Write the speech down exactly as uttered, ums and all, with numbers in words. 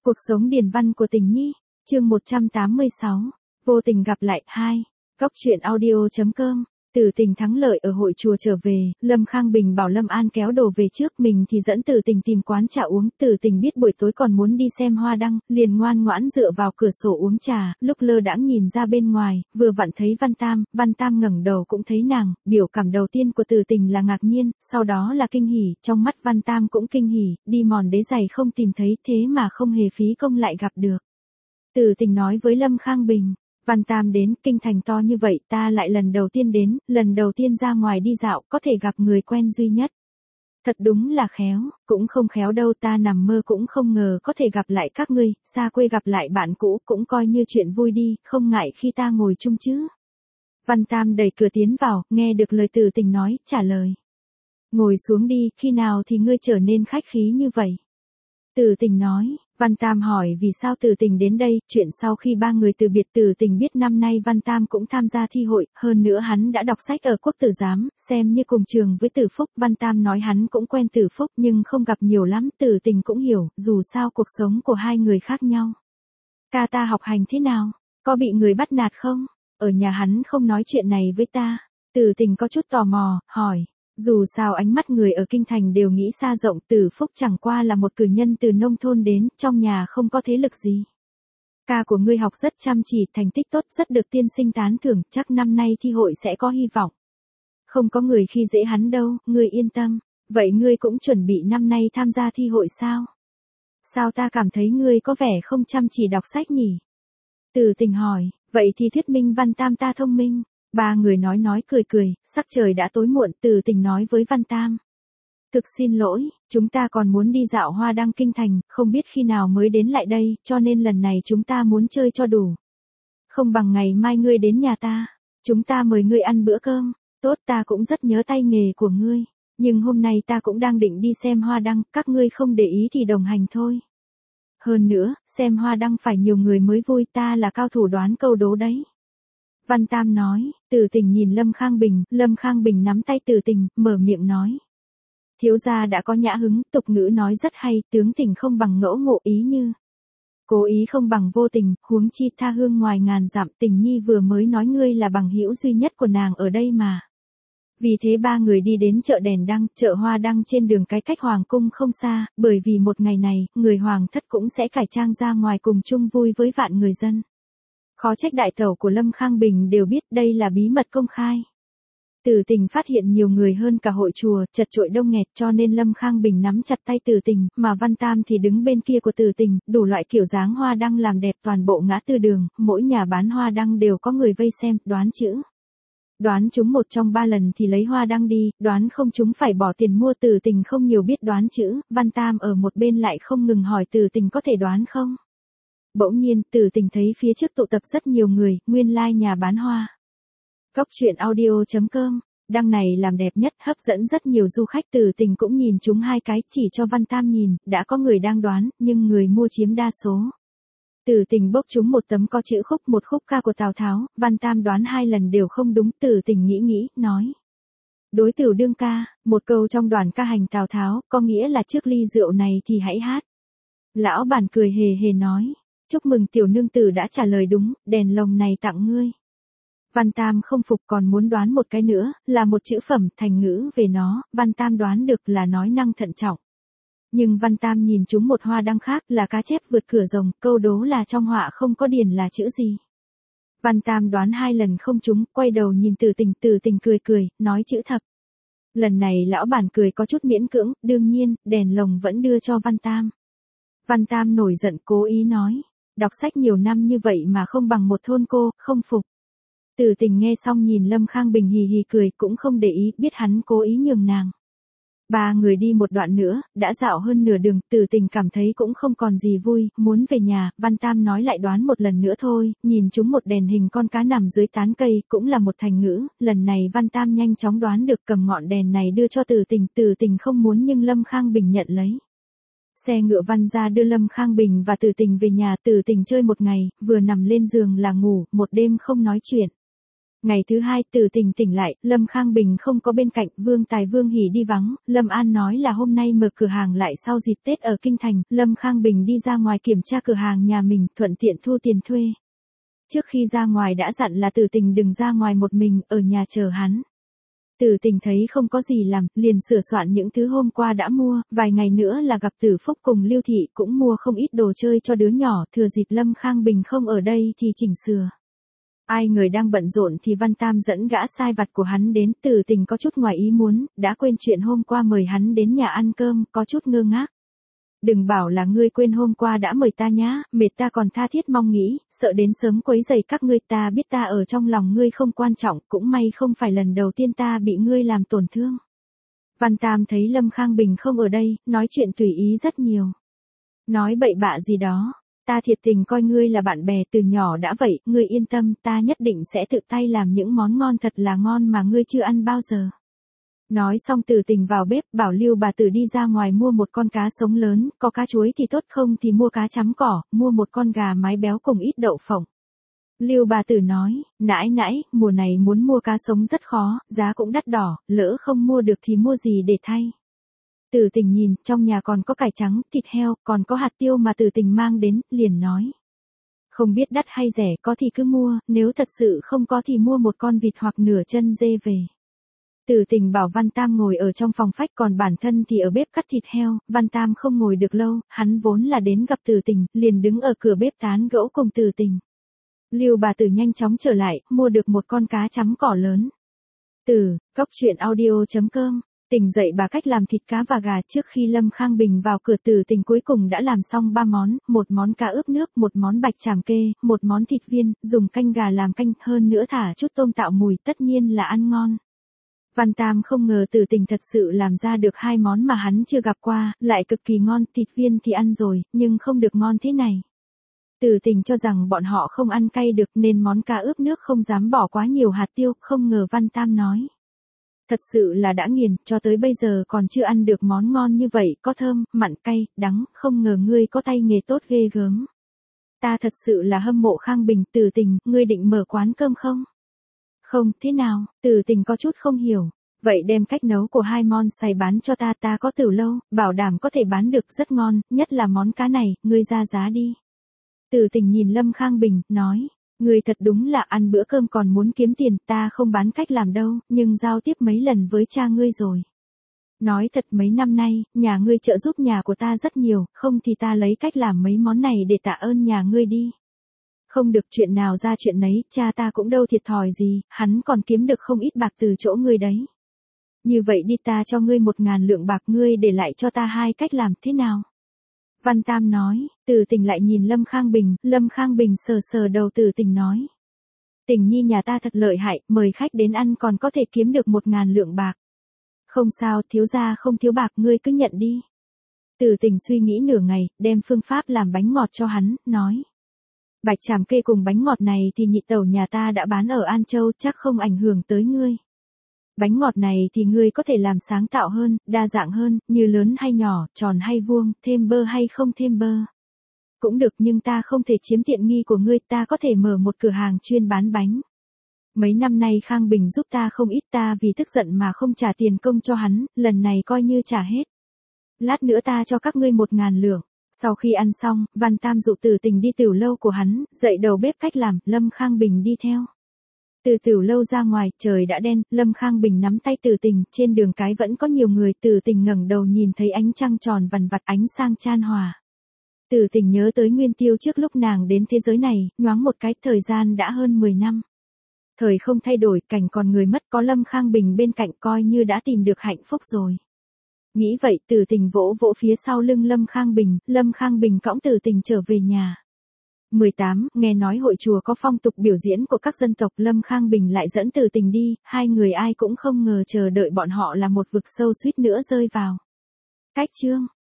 Cuộc sống điền văn của Tình Nhi, chương một trăm tám mươi sáu, vô tình gặp lại hai. Góc truyện audio chấm com. Từ Tình thắng lợi ở hội chùa trở về, Lâm Khang Bình bảo Lâm An kéo đồ về trước, mình thì dẫn Từ Tình tìm quán trà uống. Từ Tình biết buổi tối còn muốn đi xem hoa đăng, liền ngoan ngoãn dựa vào cửa sổ uống trà, lúc lơ đãng nhìn ra bên ngoài, vừa vặn thấy Văn Tam, Văn Tam ngẩng đầu cũng thấy nàng, biểu cảm đầu tiên của Từ Tình là ngạc nhiên, sau đó là kinh hỉ, trong mắt Văn Tam cũng kinh hỉ, đi mòn đế giày không tìm thấy, thế mà không hề phí công lại gặp được. Từ Tình nói với Lâm Khang Bình, Văn Tam đến, kinh thành to như vậy, ta lại lần đầu tiên đến, lần đầu tiên ra ngoài đi dạo, có thể gặp người quen duy nhất. Thật đúng là khéo, cũng không khéo đâu, ta nằm mơ cũng không ngờ có thể gặp lại các ngươi, xa quê gặp lại bạn cũ, cũng coi như chuyện vui đi, không ngại khi ta ngồi chung chứ. Văn Tam đẩy cửa tiến vào, nghe được lời Từ Tình nói, trả lời. Ngồi xuống đi, khi nào thì ngươi trở nên khách khí như vậy? Từ Tình nói. Văn Tam hỏi vì sao Từ Tình đến đây, chuyện sau khi ba người từ biệt. Từ Tình biết năm nay Văn Tam cũng tham gia thi hội, hơn nữa hắn đã đọc sách ở Quốc Tử Giám, xem như cùng trường với Từ Phúc. Văn Tam nói hắn cũng quen Từ Phúc nhưng không gặp nhiều lắm, Từ Tình cũng hiểu, dù sao cuộc sống của hai người khác nhau. Ca ta học hành thế nào? Có bị người bắt nạt không? Ở nhà hắn không nói chuyện này với ta. Từ Tình có chút tò mò, hỏi. Dù sao ánh mắt người ở kinh thành đều nghĩ xa rộng, Từ Phúc chẳng qua là một cử nhân từ nông thôn đến, trong nhà không có thế lực gì. Ca của ngươi học rất chăm chỉ, thành tích tốt, rất được tiên sinh tán thưởng, chắc năm nay thi hội sẽ có hy vọng. Không có người khi dễ hắn đâu, ngươi yên tâm. Vậy ngươi cũng chuẩn bị năm nay tham gia thi hội sao? Sao ta cảm thấy ngươi có vẻ không chăm chỉ đọc sách nhỉ? Từ Tình hỏi, vậy thì thuyết minh Văn Tam ta thông minh. Ba người nói nói cười cười, sắc trời đã tối muộn. Từ Tình nói với Văn Tam. Thực xin lỗi, chúng ta còn muốn đi dạo hoa đăng kinh thành, không biết khi nào mới đến lại đây, cho nên lần này chúng ta muốn chơi cho đủ. Không bằng ngày mai ngươi đến nhà ta, chúng ta mời ngươi ăn bữa cơm. Tốt, ta cũng rất nhớ tay nghề của ngươi, nhưng hôm nay ta cũng đang định đi xem hoa đăng, các ngươi không để ý thì đồng hành thôi. Hơn nữa, xem hoa đăng phải nhiều người mới vui, ta là cao thủ đoán câu đố đấy. Văn Tam nói. Từ Tình nhìn Lâm Khang Bình, Lâm Khang Bình nắm tay Từ Tình, mở miệng nói. Thiếu gia đã có nhã hứng, tục ngữ nói rất hay, tướng tình không bằng ngẫu ngộ, ý như. Cố ý không bằng vô tình, huống chi tha hương ngoài ngàn dặm. Tình Nhi vừa mới nói ngươi là bằng hữu duy nhất của nàng ở đây mà. Vì thế ba người đi đến chợ đèn đăng, chợ hoa đăng trên đường cái cách hoàng cung không xa, bởi vì một ngày này, người hoàng thất cũng sẽ cải trang ra ngoài cùng chung vui với vạn người dân. Khó trách đại tẩu của Lâm Khang Bình đều biết đây là bí mật công khai. Từ Tình phát hiện nhiều người hơn cả hội chùa, chật chội đông nghẹt, cho nên Lâm Khang Bình nắm chặt tay Từ Tình, mà Văn Tam thì đứng bên kia của Từ Tình, đủ loại kiểu dáng hoa đăng làm đẹp toàn bộ ngã tư đường, mỗi nhà bán hoa đăng đều có người vây xem, đoán chữ. Đoán trúng một trong ba lần thì lấy hoa đăng đi, đoán không trúng phải bỏ tiền mua. Từ Tình không nhiều biết đoán chữ, Văn Tam ở một bên lại không ngừng hỏi Từ Tình có thể đoán không. Bỗng nhiên, Từ Tình thấy phía trước tụ tập rất nhiều người, nguyên lai like nhà bán hoa. Góc truyện audio chấm com, đăng này làm đẹp nhất, hấp dẫn rất nhiều du khách. Từ Tình cũng nhìn chúng hai cái, chỉ cho Văn Tam nhìn, đã có người đang đoán, nhưng người mua chiếm đa số. Từ Tình bốc trúng một tấm có chữ khúc, một khúc ca của Tào Tháo, Văn Tam đoán hai lần đều không đúng. Từ Tình nghĩ nghĩ, nói. Đối Tửu đương ca, một câu trong đoàn ca hành Tào Tháo, có nghĩa là trước ly rượu này thì hãy hát. Lão bản cười hề hề nói. Chúc mừng tiểu nương tử đã trả lời đúng, đèn lồng này tặng ngươi. Văn Tam không phục còn muốn đoán một cái nữa, là một chữ phẩm, thành ngữ về nó, Văn Tam đoán được là nói năng thận trọng. Nhưng Văn Tam nhìn chúng một hoa đăng khác là cá chép vượt cửa rồng, câu đố là trong họa không có điển là chữ gì. Văn Tam đoán hai lần không trúng, quay đầu nhìn Từ Tình, Từ Tình cười cười, nói chữ thập. Lần này lão bản cười có chút miễn cưỡng, đương nhiên, đèn lồng vẫn đưa cho Văn Tam. Văn Tam nổi giận cố ý nói. Đọc sách nhiều năm như vậy mà không bằng một thôn cô, không phục. Từ Tình nghe xong nhìn Lâm Khang Bình hì hì cười, cũng không để ý, biết hắn cố ý nhường nàng. Ba người đi một đoạn nữa, đã dạo hơn nửa đường, Từ Tình cảm thấy cũng không còn gì vui, muốn về nhà. Văn Tam nói lại đoán một lần nữa thôi, nhìn chúng một đèn hình con cá nằm dưới tán cây, cũng là một thành ngữ. Lần này Văn Tam nhanh chóng đoán được, cầm ngọn đèn này đưa cho Từ Tình. Từ Tình không muốn nhưng Lâm Khang Bình nhận lấy. Xe ngựa Văn ra đưa Lâm Khang Bình và Từ Tình về nhà. Từ Tình chơi một ngày, vừa nằm lên giường là ngủ, một đêm không nói chuyện. Ngày thứ hai Từ Tình tỉnh lại, Lâm Khang Bình không có bên cạnh, Vương Tài Vương Hỷ đi vắng, Lâm An nói là hôm nay mở cửa hàng lại sau dịp Tết ở Kinh Thành, Lâm Khang Bình đi ra ngoài kiểm tra cửa hàng nhà mình, thuận tiện thu tiền thuê. Trước khi ra ngoài đã dặn là Từ Tình đừng ra ngoài một mình, ở nhà chờ hắn. Từ Tình thấy không có gì làm, liền sửa soạn những thứ hôm qua đã mua, vài ngày nữa là gặp Tử Phúc cùng Lưu Thị cũng mua không ít đồ chơi cho đứa nhỏ, thừa dịp Lâm Khang Bình không ở đây thì chỉnh sửa. Ai người đang bận rộn thì Văn Tam dẫn gã sai vặt của hắn đến, Từ Tình có chút ngoài ý muốn, đã quên chuyện hôm qua mời hắn đến nhà ăn cơm, có chút ngơ ngác. Đừng bảo là ngươi quên hôm qua đã mời ta nhá, mệt ta còn tha thiết mong nghĩ, sợ đến sớm quấy rầy các ngươi, ta biết ta ở trong lòng ngươi không quan trọng, cũng may không phải lần đầu tiên ta bị ngươi làm tổn thương. Văn Tam thấy Lâm Khang Bình không ở đây, nói chuyện tùy ý rất nhiều. Nói bậy bạ gì đó, ta thiệt tình coi ngươi là bạn bè từ nhỏ đã vậy, ngươi yên tâm, ta nhất định sẽ tự tay làm những món ngon thật là ngon mà ngươi chưa ăn bao giờ. Nói xong Từ Tình vào bếp, bảo Lưu bà tử đi ra ngoài mua một con cá sống lớn, có cá chuối thì tốt, không thì mua cá chấm cỏ, mua một con gà mái béo cùng ít đậu phộng. Lưu bà tử nói, nãi nãi, mùa này muốn mua cá sống rất khó, giá cũng đắt đỏ, lỡ không mua được thì mua gì để thay. Từ Tình nhìn, trong nhà còn có cải trắng, thịt heo, còn có hạt tiêu mà Từ Tình mang đến, liền nói. Không biết đắt hay rẻ, có thì cứ mua, nếu thật sự không có thì mua một con vịt hoặc nửa chân dê về. Từ Tình bảo Văn Tam ngồi ở trong phòng khách, còn bản thân thì ở bếp cắt thịt heo. Văn Tam không ngồi được lâu, hắn vốn là đến gặp Từ Tình, liền đứng ở cửa bếp tán gẫu cùng Từ Tình. Lưu bà tử nhanh chóng trở lại, mua được một con cá chấm cỏ lớn. Từ, góc truyện audio chấm com, Tình dạy bà cách làm thịt cá và gà. Trước khi Lâm Khang Bình vào cửa, Từ Tình cuối cùng đã làm xong ba món, một món cá ướp nước, một món bạch tràm kê, một món thịt viên, dùng canh gà làm canh, hơn nữa thả chút tôm tạo mùi, tất nhiên là ăn ngon. Văn Tam không ngờ Từ Tình thật sự làm ra được hai món mà hắn chưa gặp qua, lại cực kỳ ngon, thịt viên thì ăn rồi, nhưng không được ngon thế này. Từ Tình cho rằng bọn họ không ăn cay được nên món cá ướp nước không dám bỏ quá nhiều hạt tiêu, không ngờ Văn Tam nói. Thật sự là đã nghiền, cho tới bây giờ còn chưa ăn được món ngon như vậy, có thơm, mặn cay, đắng, không ngờ ngươi có tay nghề tốt ghê gớm. Ta thật sự là hâm mộ Khang Bình. Từ Tình, ngươi định mở quán cơm không? Không, thế nào? Từ Tình có chút không hiểu. Vậy đem cách nấu của hai món xài bán cho ta, ta có từ lâu, bảo đảm có thể bán được rất ngon, nhất là món cá này, ngươi ra giá đi. Từ Tình nhìn Lâm Khang Bình, nói, ngươi thật đúng là ăn bữa cơm còn muốn kiếm tiền, ta không bán cách làm đâu, nhưng giao tiếp mấy lần với cha ngươi rồi. Nói thật mấy năm nay, nhà ngươi trợ giúp nhà của ta rất nhiều, không thì ta lấy cách làm mấy món này để tạ ơn nhà ngươi đi. Không được, chuyện nào ra chuyện nấy, cha ta cũng đâu thiệt thòi gì, hắn còn kiếm được không ít bạc từ chỗ ngươi đấy. Như vậy đi, ta cho ngươi một ngàn lượng bạc, ngươi để lại cho ta hai cách làm, thế nào? Văn Tam nói. Từ Tình lại nhìn Lâm Khang Bình, Lâm Khang Bình sờ sờ đầu. Từ Tình nói. Tình nhi nhà ta thật lợi hại, mời khách đến ăn còn có thể kiếm được một ngàn lượng bạc. Không sao, thiếu gia không thiếu bạc, ngươi cứ nhận đi. Từ Tình suy nghĩ nửa ngày, đem phương pháp làm bánh ngọt cho hắn, nói. Bạch tràm kê cùng bánh ngọt này thì nhị tẩu nhà ta đã bán ở An Châu, chắc không ảnh hưởng tới ngươi. Bánh ngọt này thì ngươi có thể làm sáng tạo hơn, đa dạng hơn, như lớn hay nhỏ, tròn hay vuông, thêm bơ hay không thêm bơ. Cũng được, nhưng ta không thể chiếm tiện nghi của ngươi, ta có thể mở một cửa hàng chuyên bán bánh. Mấy năm nay Khang Bình giúp ta không ít, ta vì tức giận mà không trả tiền công cho hắn, lần này coi như trả hết. Lát nữa ta cho các ngươi một ngàn lượng. Sau khi ăn xong, Văn Tam dụ Từ Tình đi tiểu lâu của hắn, dạy đầu bếp cách làm, Lâm Khang Bình đi theo. Từ tiểu lâu ra ngoài, trời đã đen, Lâm Khang Bình nắm tay Từ Tình, trên đường cái vẫn có nhiều người. Từ Tình ngẩng đầu nhìn thấy ánh trăng tròn vằn vặt, ánh sang chan hòa. Từ Tình nhớ tới Nguyên Tiêu trước lúc nàng đến thế giới này, nhoáng một cái, thời gian đã hơn mười năm. Thời không thay đổi, cảnh còn người mất, có Lâm Khang Bình bên cạnh coi như đã tìm được hạnh phúc rồi. Nghĩ vậy, Từ Tình vỗ vỗ phía sau lưng Lâm Khang Bình, Lâm Khang Bình cõng Từ Tình trở về nhà. mười tám, nghe nói hội chùa có phong tục biểu diễn của các dân tộc, Lâm Khang Bình lại dẫn Từ Tình đi, hai người ai cũng không ngờ chờ đợi bọn họ là một vực sâu suýt nữa rơi vào. Cách chương